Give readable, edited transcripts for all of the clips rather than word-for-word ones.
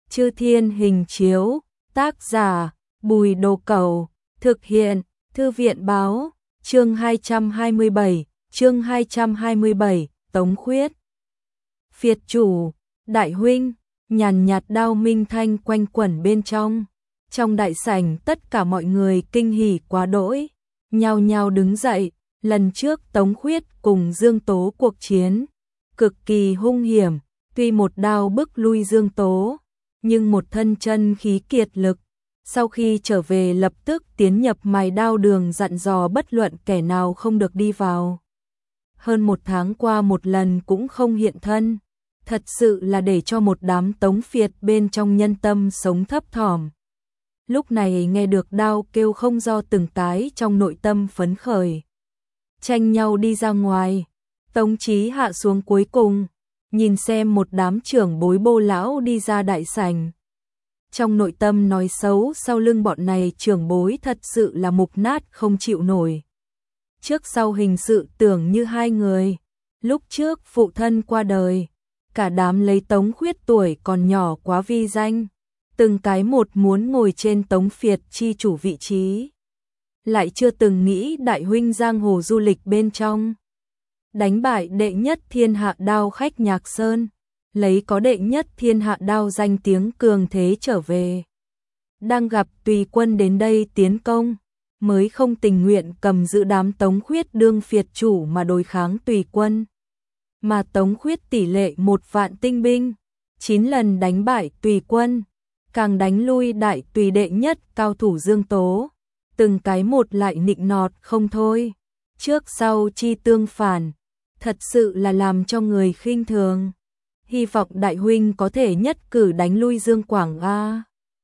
Chư Thiên Hình Chiếu, tác giả Bùi Đồ Cẩu, thực hiện Thư viện báo, chương 227, Tống Khuyết. Phiệt chủ, đại huynh, nhàn nhạt đao minh thanh quanh quẩn bên trong. Trong đại sảnh tất cả mọi người kinh hỉ quá đỗi, nhao nhao đứng dậy. Lần trước Tống Khuyết cùng Dương Tố cuộc chiến, cực kỳ hung hiểm, tuy một đao bức lui Dương Tố, nhưng một thân chân khí kiệt lực. Sau khi trở về lập tức tiến nhập mài đao đường, dặn dò bất luận kẻ nào không được đi vào. Hơn 1 tháng qua một lần cũng không hiện thân, thật sự là để cho một đám Tống phiệt bên trong nhân tâm sống thấp thỏm. Lúc này nghe được đao kêu không do từng tái trong nội tâm phấn khởi, tranh nhau đi ra ngoài. Tống Chí hạ xuống cuối cùng, nhìn xem một đám trưởng bối bô lão đi ra đại sảnh. Trong nội tâm nói xấu sau lưng bọn này trưởng bối thật sự là mục nát không chịu nổi. Trước sau hình sự tưởng như hai người. Lúc trước phụ thân qua đời, cả đám lấy Tống Khuyết tuổi còn nhỏ quá vi danh, từng cái một muốn ngồi trên Tống phiệt chi chủ vị trí. Lại chưa từng nghĩ đại huynh giang hồ du lịch bên trong, đánh bại đệ nhất thiên hạ đao khách Nhạc Sơn, lấy có đệ nhất thiên hạ đao danh tiếng cường thế trở về. Đang gặp tùy quân đến đây tiến công, mới không tình nguyện cầm giữ đám Tống Khuyết đương phiệt chủ mà đối kháng tùy quân. Mà Tống Khuyết tỷ lệ 1 vạn tinh binh, 9 lần đánh bại tùy quân, càng đánh lui đại tùy đệ nhất cao thủ Dương Tố. Từng cái một lại nịnh nọt không thôi, trước sau chi tương phản, thật sự là làm cho người khinh thường. Hy vọng đại huynh có thể nhất cử đánh lui Dương Quảng a.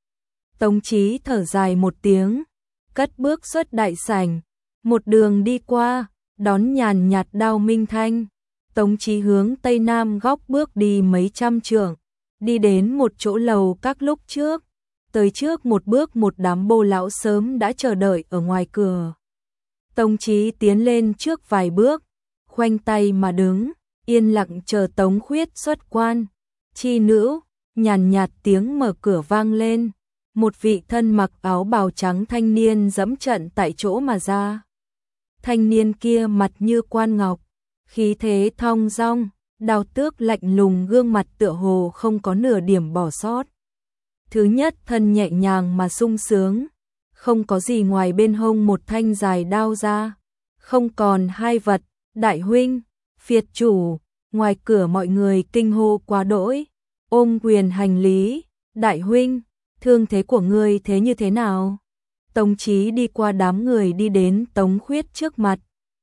Tống Chí thở dài một tiếng, cất bước xuất đại sảnh, một đường đi qua, đón nhàn nhạt đao minh thanh. Tống Chí hướng tây nam góc bước đi mấy trăm trượng, đi đến một chỗ lầu các lúc trước. Tới trước một bước một đám bô lão sớm đã chờ đợi ở ngoài cửa. Tống Chí tiến lên trước vài bước, khoanh tay mà đứng, yên lặng chờ Tống Khuyết xuất quan. Chi nữ, nhàn nhạt tiếng mở cửa vang lên, một vị thân mặc áo bào trắng thanh niên dẫm trận tại chỗ mà ra. Thanh niên kia mặt như quan ngọc, khí thế thong dong, đao tước lạnh lùng, gương mặt tựa hồ không có nửa điểm bỏ sót. Thứ nhất thân nhẹ nhàng mà sung sướng, không có gì ngoài bên hông một thanh dài đao ra, không còn hai vật. Đại huynh, phiệt chủ. Ngoài cửa mọi người kinh hô quá đỗi, ôm quyền hành lý. Đại huynh, thương thế của ngươi thế như thế nào? Tống Chí đi qua đám người đi đến Tống Khuyết trước mặt,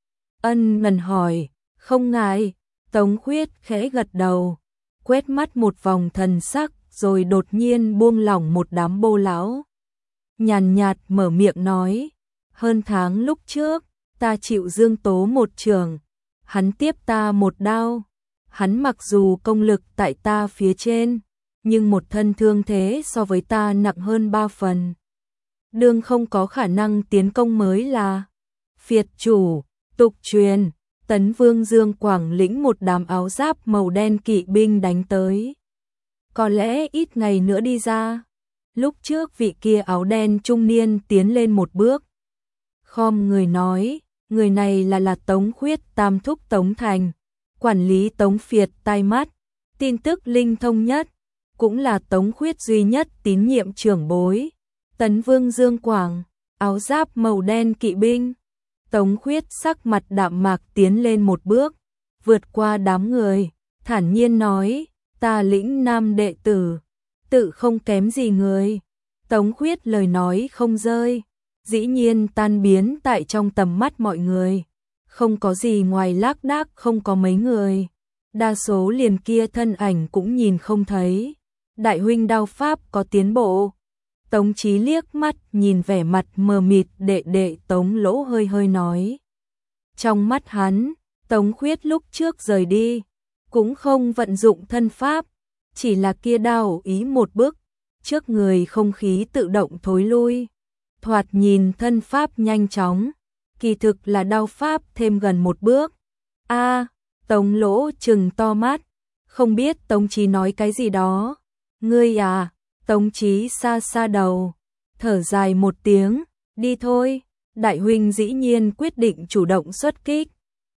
ân cần hỏi. Không ngại. Tống Khuyết khẽ gật đầu, quét mắt một vòng thần sắc, rồi đột nhiên buông lỏng một đám bô lão. Nhàn nhạt mở miệng nói, hơn tháng lúc trước, ta chịu Dương Tố một trường, hắn tiếp ta một đao. Hắn mặc dù công lực tại ta phía trên, nhưng một thân thương thế so với ta nặng hơn 3 phần. Đương không có khả năng tiến công mới là. Phiệt chủ, tục truyền, Tấn Vương Dương Quảng lĩnh một đám áo giáp màu đen kỵ binh đánh tới. Có lẽ ít ngày nữa đi ra. Lúc trước vị kia áo đen trung niên tiến lên một bước, khom người nói, người này là Tống Khuyết tam thúc Tống Thành, quản lý Tống phiệt tai mắt, tin tức linh thông nhất, cũng là Tống Khuyết duy nhất tín nhiệm trưởng bối. Tấn Vương Dương Quảng, áo giáp màu đen kỵ binh. Tống Khuyết sắc mặt đạm mạc tiến lên một bước, vượt qua đám người, thản nhiên nói, ta lĩnh nam đệ tử, tự không kém gì người. Tống Khuyết lời nói không rơi, dĩ nhiên tan biến tại trong tầm mắt mọi người. Không có gì ngoài lác đác, không có mấy người. Đa số liền kia thân ảnh cũng nhìn không thấy. Đại huynh đao pháp có tiến bộ. Tống Chí liếc mắt nhìn vẻ mặt mờ mịt đệ đệ Tống Lỗ hơi hơi nói. Trong mắt hắn, Tống Khuyết lúc trước rời đi, cũng không vận dụng thân pháp, chỉ là kia đao ý một bước, trước người không khí tự động thối lui. Thoạt nhìn thân pháp nhanh chóng, kỳ thực là đao pháp thêm gần một bước. A, Tống Lỗ trừng to mắt, không biết Tống Chí nói cái gì đó. Ngươi à? Tống Chí xa xa đầu, thở dài một tiếng, đi thôi. Đại huynh dĩ nhiên quyết định chủ động xuất kích.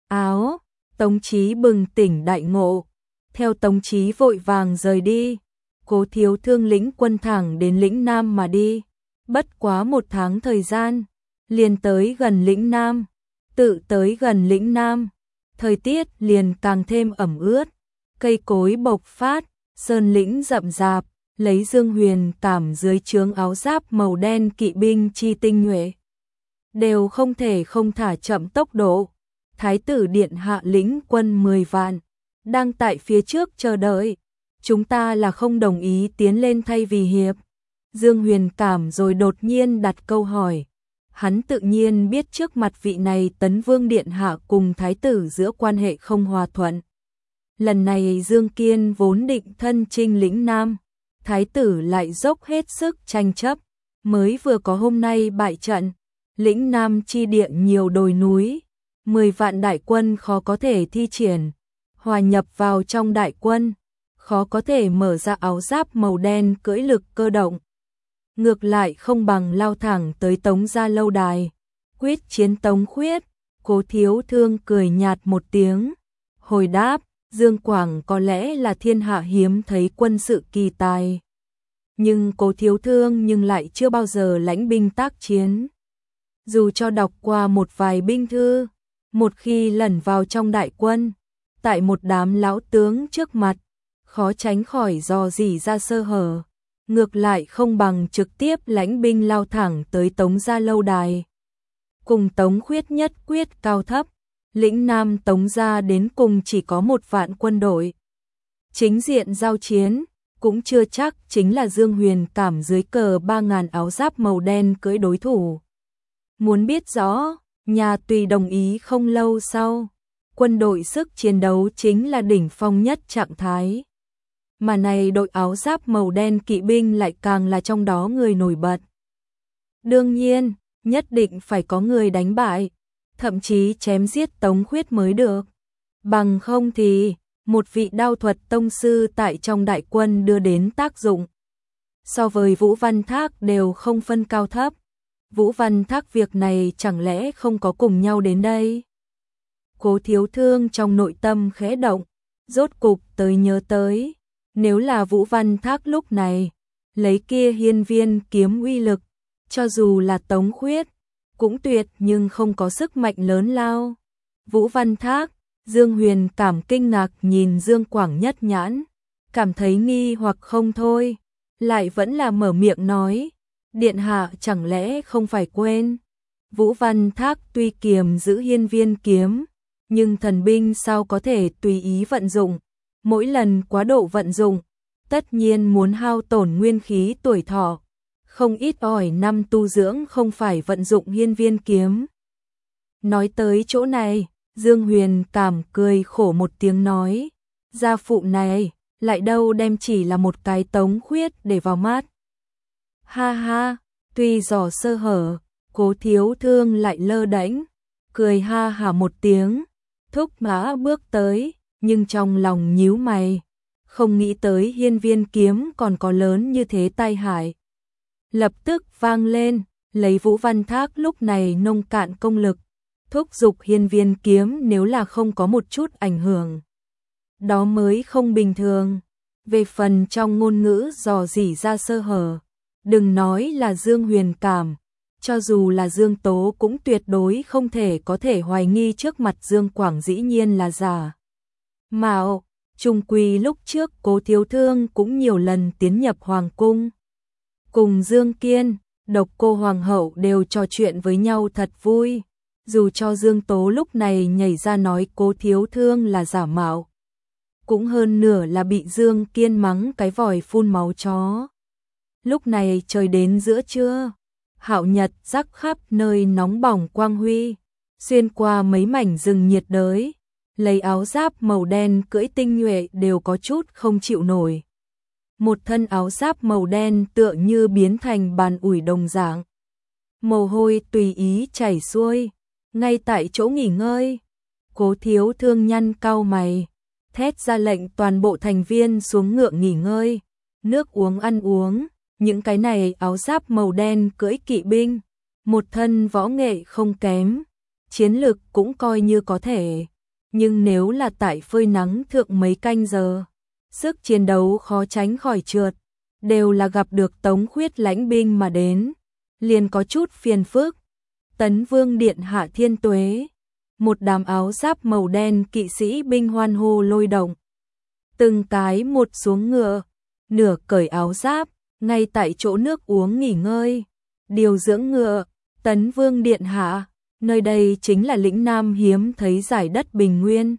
Áo, Tống Chí bừng tỉnh đại ngộ, theo Tống Chí vội vàng rời đi. Cố Thiếu Thương lĩnh quân thẳng đến lĩnh Nam mà đi. Bất quá 1 tháng thời gian, liền tới gần lĩnh Nam. Tự tới gần lĩnh Nam, thời tiết liền càng thêm ẩm ướt, cây cối bộc phát, sơn lĩnh rậm rạp, lấy Dương Huyền Cảm dưới trướng áo giáp màu đen kỵ binh chi tinh nhuệ, đều không thể không thả chậm tốc độ. Thái tử điện hạ lĩnh quân 10 vạn, đang tại phía trước chờ đợi. Chúng ta là không đồng ý tiến lên thay vì hiệp. Dương Huyền Cảm rồi đột nhiên đặt câu hỏi. Hắn tự nhiên biết trước mặt vị này Tấn Vương điện hạ cùng thái tử giữa quan hệ không hòa thuận. Lần này Dương Kiên vốn định thân chinh lĩnh Nam, thái tử lại dốc hết sức tranh chấp, mới vừa có hôm nay bại trận. Lĩnh Nam chi địa nhiều đồi núi, 10 vạn đại quân khó có thể thi triển, hòa nhập vào trong đại quân, khó có thể mở ra áo giáp màu đen cưỡi lực cơ động. Ngược lại không bằng lao thẳng tới Tống gia lâu đài, quyết chiến Tống Khuyết. Cố Thiếu Thương cười nhạt một tiếng, hồi đáp, Dương Quảng có lẽ là thiên hạ hiếm thấy quân sự kỳ tài. Nhưng Cố Thiếu Thương nhưng lại chưa bao giờ lãnh binh tác chiến. Dù cho đọc qua một vài binh thư, một khi lẩn vào trong đại quân, tại một đám lão tướng trước mặt, khó tránh khỏi dò dỉ ra sơ hở. Ngược lại không bằng trực tiếp lãnh binh lao thẳng tới Tống gia lâu đài. Cùng Tống Khuyết nhất quyết cao thấp, lĩnh Nam Tống gia đến cùng chỉ có 1 vạn quân đội. Chính diện giao chiến, cũng chưa chắc chính là Dương Huyền Cảm dưới cờ 3.000 áo giáp màu đen cưỡi đối thủ. Muốn biết rõ, nhà Tùy đồng ý không lâu sau, quân đội sức chiến đấu chính là đỉnh phong nhất trạng thái. Mà này đội áo giáp màu đen kỵ binh lại càng là trong đó người nổi bật. Đương nhiên, nhất định phải có người đánh bại, thậm chí chém giết Tống Khuyết mới được. Bằng không thì, một vị đao thuật tông sư tại trong đại quân đưa đến tác dụng. So với Vũ Văn Thác đều không phân cao thấp. Vũ Văn Thác việc này chẳng lẽ không có cùng nhau đến đây? Cố Thiếu Thương trong nội tâm khẽ động, rốt cục tới nhớ tới. Nếu là Vũ Văn Thác lúc này, lấy kia hiên viên kiếm uy lực, cho dù là Tống Khuyết, cũng tuyệt nhưng không có sức mạnh lớn lao. Vũ Văn Thác, Dương Huyền Cảm kinh ngạc nhìn Dương Quảng nhất nhãn, cảm thấy nghi hoặc không thôi, lại vẫn là mở miệng nói, điện hạ chẳng lẽ không phải quên. Vũ Văn Thác tuy kiềm giữ hiên viên kiếm, nhưng thần binh sao có thể tùy ý vận dụng. Mỗi lần quá độ vận dụng, tất nhiên muốn hao tổn nguyên khí tuổi thọ. Không ít ỏi năm tu dưỡng không phải vận dụng hiên viên kiếm. Nói tới chỗ này, Dương Huyền Cảm cười khổ một tiếng nói, gia phụ này, lại đâu đem chỉ là một cái Tống Khuyết để vào mắt. Ha ha, tuy dò sơ hở, Cố Thiếu Thương lại lơ đễnh, cười ha hả một tiếng, thúc mã bước tới. Nhưng trong lòng nhíu mày, không nghĩ tới hiên viên kiếm còn có lớn như thế tai hại. Lập tức vang lên, lấy Vũ Văn Thác lúc này nông cạn công lực, thúc giục hiên viên kiếm nếu là không có một chút ảnh hưởng. Đó mới không bình thường. Về phần trong ngôn ngữ dò dỉ ra sơ hở, đừng nói là Dương Huyền Cảm, cho dù là Dương Tố cũng tuyệt đối không thể có thể hoài nghi trước mặt Dương Quảng dĩ nhiên là giả. Mạo, trung quy lúc trước Cố Thiếu Thương cũng nhiều lần tiến nhập hoàng cung. Cùng Dương Kiên, Độc Cô Hoàng hậu đều trò chuyện với nhau thật vui. Dù cho Dương Tố lúc này nhảy ra nói Cố Thiếu Thương là giả mạo, cũng hơn nửa là bị Dương Kiên mắng cái vòi phun máu chó. Lúc này trời đến giữa trưa, hạo nhật rắc khắp nơi nóng bỏng quang huy, xuyên qua mấy mảnh rừng nhiệt đới. Lấy áo giáp màu đen cưỡi tinh nhuệ đều có chút không chịu nổi. Một thân áo giáp màu đen tựa như biến thành bàn ủi đồng dạng. Mồ hôi tùy ý chảy xuôi, ngay tại chỗ nghỉ ngơi. Cố Thiếu Thương nhăn cau mày, thét ra lệnh toàn bộ thành viên xuống ngựa nghỉ ngơi, nước uống ăn uống, những cái này áo giáp màu đen cưỡi kỵ binh, một thân võ nghệ không kém, chiến lực cũng coi như có thể, nhưng nếu là tại phơi nắng thượng mấy canh giờ, sức chiến đấu khó tránh khỏi trượt, đều là gặp được Tống Khuyết lãnh binh mà đến, liền có chút phiền phức. Tấn Vương điện hạ thiên tuế, một đám áo giáp màu đen kỵ sĩ binh hoan hô lôi động. Từng cái một xuống ngựa, nửa cởi áo giáp, ngay tại chỗ nước uống nghỉ ngơi, điều dưỡng ngựa. Tấn Vương điện hạ, nơi đây chính là lĩnh Nam hiếm thấy giải đất bình nguyên.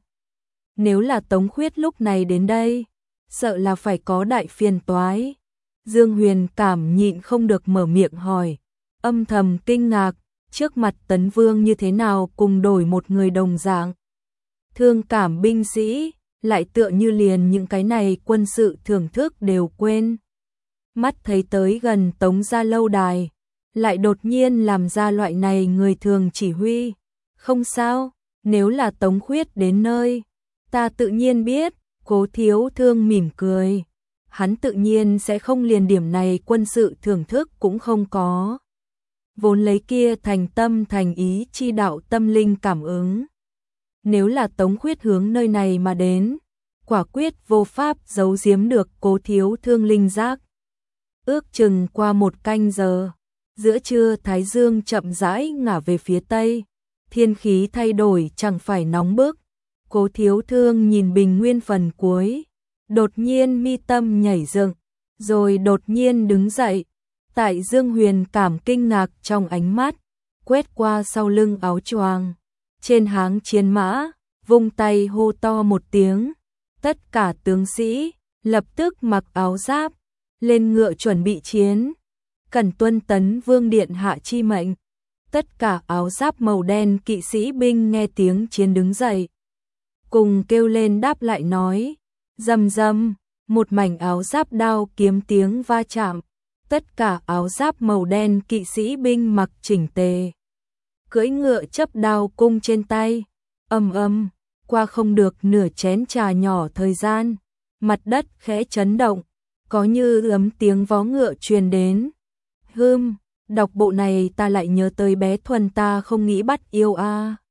Nếu là Tống Khuyết lúc này đến đây, sợ là phải có đại phiền toái. Dương Huyền Cảm nhịn không được mở miệng hỏi, âm thầm kinh ngạc, trước mặt Tấn Vương như thế nào cùng đổi một người đồng dạng. Thương cảm binh sĩ, lại tựa như liền những cái này quân sự thưởng thức đều quên. Mắt thấy tới gần Tống gia lâu đài, lại đột nhiên làm ra loại này người thường chỉ huy. Không sao, nếu là Tống Khuyết đến nơi, ta tự nhiên biết. Cố Thiếu Thương mỉm cười, hắn tự nhiên sẽ không liền điểm này quân sự thưởng thức cũng không có. Vốn lấy kia thành tâm thành ý chi đạo tâm linh cảm ứng. Nếu là Tống Khuyết hướng nơi này mà đến, quả quyết vô pháp giấu giếm được Cố Thiếu Thương linh giác. Ước chừng qua một canh giờ, giữa trưa Thái Dương chậm rãi ngả về phía tây, thiên khí thay đổi chẳng phải nóng bức. Cố Thiếu Thương nhìn bình nguyên phần cuối, đột nhiên mi tâm nhảy dựng, rồi đột nhiên đứng dậy. Tại Dương Huyền Cảm kinh ngạc trong ánh mắt, quét qua sau lưng áo choàng, trên háng chiến mã, vung tay hô to một tiếng. Tất cả tướng sĩ lập tức mặc áo giáp, lên ngựa chuẩn bị chiến. Cần tuân Tấn Vương điện hạ chi mệnh. Tất cả áo giáp màu đen kỵ sĩ binh nghe tiếng chiến đứng dậy, cùng kêu lên đáp lại nói, rầm rầm, một mảnh áo giáp đao kiếm tiếng va chạm. Tất cả áo giáp màu đen kỵ sĩ binh mặc chỉnh tề, cưỡi ngựa chấp đao cung trên tay. Qua không được nửa chén trà nhỏ thời gian, mặt đất khẽ chấn động, có như ấm tiếng vó ngựa truyền đến. Đọc bộ này ta lại nhớ tới bé Thuần ta không nghĩ bắt yêu a.